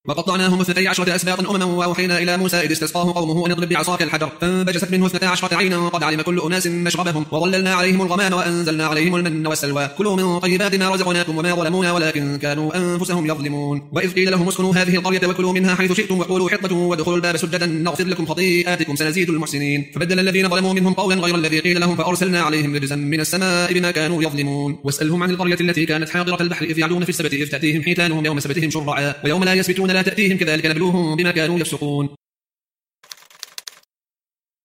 وقطعناهم 12 أسباطا أمما وأوحينا إلى موسى إذ استسقاه قومه أن اضرب بعصاك الحجر فانبجست منه 12 عينا قد علم كل أناس مشربهم وظللنا عليهم الغمام وأنزلنا عليهم المن والسلوى كلوا من طيبات ما رزقناكم وما ظلمونا ولكن كانوا أنفسهم يظلمون وإذ قيل لهم اسكنوا هذه القرية وكلوا منها حيث شئتم وقولوا حطة وادخلوا الباب سجدا نغفر لكم خطيئاتكم سنزيد المحسنين فبدل الذين ظلموا منهم قولا غير الذي قيل لهم فأرسلنا عليهم رجزا من السماء بما كانوا يظلمون واسألهم عن القرية التي كانت حاضرة البحر إذ يعدون في السبت إذ تأتيهم حيتانهم يوم سبتهم شرعا ويوم لا يسبتون لا تأتيهم كذلك نبلوهم بما كانوا يفسقون